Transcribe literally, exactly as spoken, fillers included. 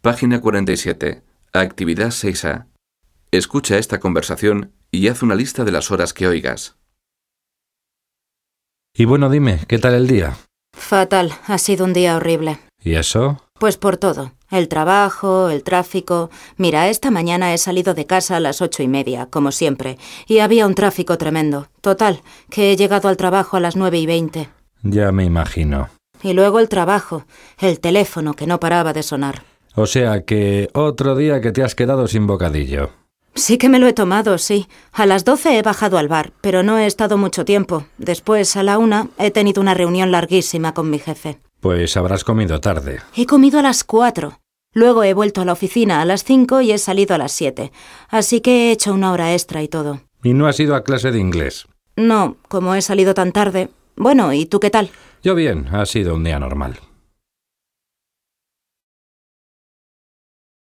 Página cuarenta y siete. Actividad seis A. Escucha esta conversación y haz una lista de las horas que oigas. Y bueno, dime, ¿qué tal el día? Fatal, ha sido un día horrible. ¿Y eso? Pues por todo. El trabajo, el tráfico... Mira, esta mañana he salido de casa a las ocho y media, como siempre, y había un tráfico tremendo. Total, que he llegado al trabajo a las nueve y veinte. Ya me imagino. Y luego el trabajo, el teléfono que no paraba de sonar. O sea que otro día que te has quedado sin bocadillo. Sí que me lo he tomado, sí. A las doce he bajado al bar, pero no he estado mucho tiempo. Después, a la una, he tenido una reunión larguísima con mi jefe. Pues habrás comido tarde. He comido a las cuatro. Luego he vuelto a la oficina a las cinco y he salido a las siete. Así que he hecho una hora extra y todo. ¿Y no has ido a clase de inglés? No, como he salido tan tarde... Bueno, ¿y tú qué tal? Yo bien, ha sido un día normal.